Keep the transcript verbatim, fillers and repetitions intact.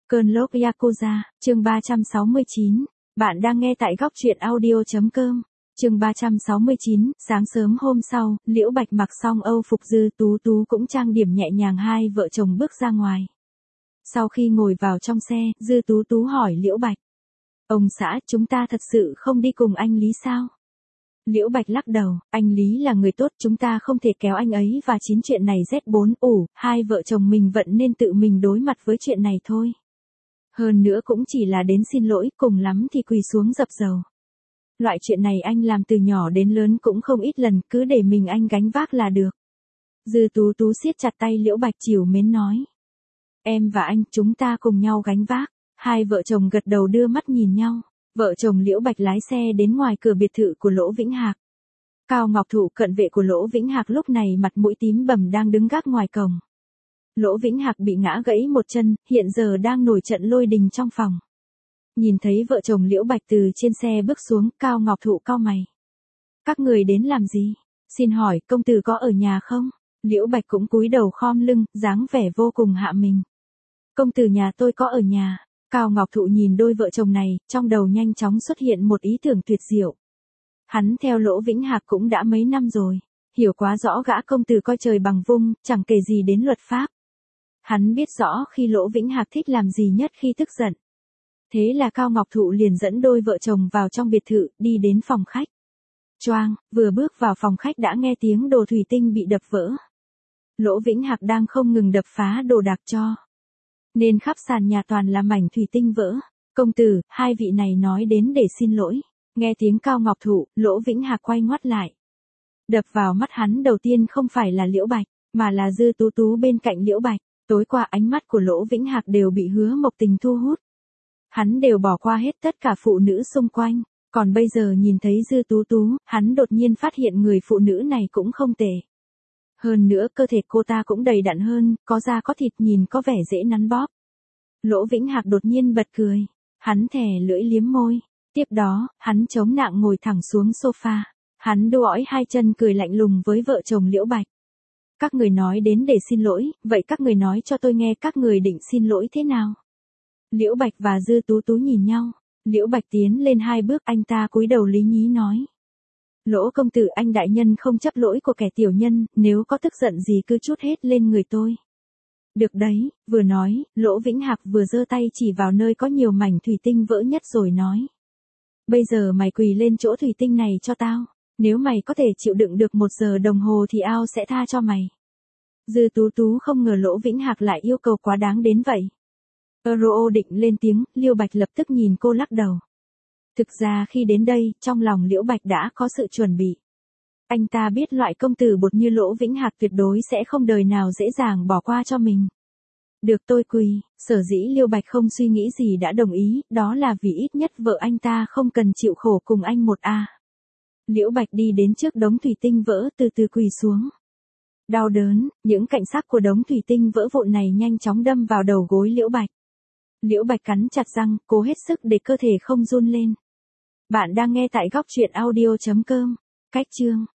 Cơn lốc Yakuza, chương ba trăm sáu mươi chín. Bạn đang nghe tại góc truyện audio.com. Chương ba trăm sáu mươi chín, sáng sớm hôm sau, Liễu Bạch mặc xong Âu phục, Dư Tú Tú cũng trang điểm nhẹ nhàng, hai vợ chồng bước ra ngoài. Sau khi ngồi vào trong xe, Dư Tú Tú hỏi Liễu Bạch. Ông xã, chúng ta thật sự không đi cùng anh Lý sao? Liễu Bạch lắc đầu, anh Lý là người tốt, chúng ta không thể kéo anh ấy và chín chuyện này Z bốn ủ, hai vợ chồng mình vẫn nên tự mình đối mặt với chuyện này thôi. Hơn nữa cũng chỉ là đến xin lỗi, cùng lắm thì quỳ xuống dập dầu. Loại chuyện này anh làm từ nhỏ đến lớn cũng không ít lần, cứ để mình anh gánh vác là được. Dư Tú Tú siết chặt tay Liễu Bạch trìu mến nói. Em và anh, chúng ta cùng nhau gánh vác. Hai vợ chồng gật đầu đưa mắt nhìn nhau. Vợ chồng Liễu Bạch lái xe đến ngoài cửa biệt thự của Lỗ Vĩnh Hạc. Cao Ngọc Thụ, cận vệ của Lỗ Vĩnh Hạc, lúc này mặt mũi tím bầm đang đứng gác ngoài cổng. Lỗ Vĩnh Hạc bị ngã gãy một chân, hiện giờ đang nổi trận lôi đình trong phòng. Nhìn thấy vợ chồng Liễu Bạch từ trên xe bước xuống, Cao Ngọc Thụ cau mày. Các người đến làm gì? Xin hỏi, công tử có ở nhà không? Liễu Bạch cũng cúi đầu khom lưng, dáng vẻ vô cùng hạ mình. Công tử nhà tôi có ở nhà. Cao Ngọc Thụ nhìn đôi vợ chồng này, trong đầu nhanh chóng xuất hiện một ý tưởng tuyệt diệu. Hắn theo Lỗ Vĩnh Hạc cũng đã mấy năm rồi, hiểu quá rõ gã công tử coi trời bằng vung, chẳng kể gì đến luật pháp. Hắn biết rõ khi Lỗ Vĩnh Hạc thích làm gì nhất khi tức giận. Thế là Cao Ngọc Thụ liền dẫn đôi vợ chồng vào trong biệt thự, đi đến phòng khách. Choang, vừa bước vào phòng khách đã nghe tiếng đồ thủy tinh bị đập vỡ. Lỗ Vĩnh Hạc đang không ngừng đập phá đồ đạc cho nên khắp sàn nhà toàn là mảnh thủy tinh vỡ. Công tử, hai vị này nói đến để xin lỗi. Nghe tiếng Cao Ngọc Thụ, Lỗ Vĩnh Hạc quay ngoắt lại. Đập vào mắt hắn đầu tiên không phải là Liễu Bạch, mà là Dư Tú Tú bên cạnh Liễu Bạch. Tối qua ánh mắt của Lỗ Vĩnh Hạc đều bị Hứa Mộc Tình thu hút. Hắn đều bỏ qua hết tất cả phụ nữ xung quanh. Còn bây giờ nhìn thấy Dư Tú Tú, hắn đột nhiên phát hiện người phụ nữ này cũng không tệ. Hơn nữa cơ thể cô ta cũng đầy đặn hơn, có da có thịt, nhìn có vẻ dễ nắn bóp. Lỗ Vĩnh Hạc đột nhiên bật cười. Hắn thè lưỡi liếm môi. Tiếp đó, hắn chống nạng ngồi thẳng xuống sofa. Hắn đu ỏi hai chân cười lạnh lùng với vợ chồng Liễu Bạch. Các người nói đến để xin lỗi, vậy các người nói cho tôi nghe các người định xin lỗi thế nào? Liễu Bạch và Dư Tú Tú nhìn nhau. Liễu Bạch tiến lên hai bước, anh ta cúi đầu lý nhí nói. Lỗ công tử, anh đại nhân không chấp lỗi của kẻ tiểu nhân, nếu có tức giận gì cứ trút hết lên người tôi. Được đấy, vừa nói, Lỗ Vĩnh Hạc vừa giơ tay chỉ vào nơi có nhiều mảnh thủy tinh vỡ nhất rồi nói. Bây giờ mày quỳ lên chỗ thủy tinh này cho tao, nếu mày có thể chịu đựng được một giờ đồng hồ thì ao sẽ tha cho mày. Dư Tú Tú không ngờ Lỗ Vĩnh Hạc lại yêu cầu quá đáng đến vậy. Euro định lên tiếng, Liễu Bạch lập tức nhìn cô lắc đầu. Thực ra khi đến đây, trong lòng Liễu Bạch đã có sự chuẩn bị. Anh ta biết loại công tử bột như Lỗ Vĩnh Hạc tuyệt đối sẽ không đời nào dễ dàng bỏ qua cho mình. Được, tôi quỳ. Sở dĩ Liễu Bạch không suy nghĩ gì đã đồng ý, đó là vì ít nhất vợ anh ta không cần chịu khổ cùng anh một a. Liễu Bạch đi đến trước đống thủy tinh vỡ, từ từ quỳ xuống. Đau đớn, những cạnh sắc của đống thủy tinh vỡ vụn này nhanh chóng đâm vào đầu gối Liễu Bạch. Liễu Bạch cắn chặt răng, cố hết sức để cơ thể không run lên. Bạn đang nghe tại góc truyện audio.com. Cách chương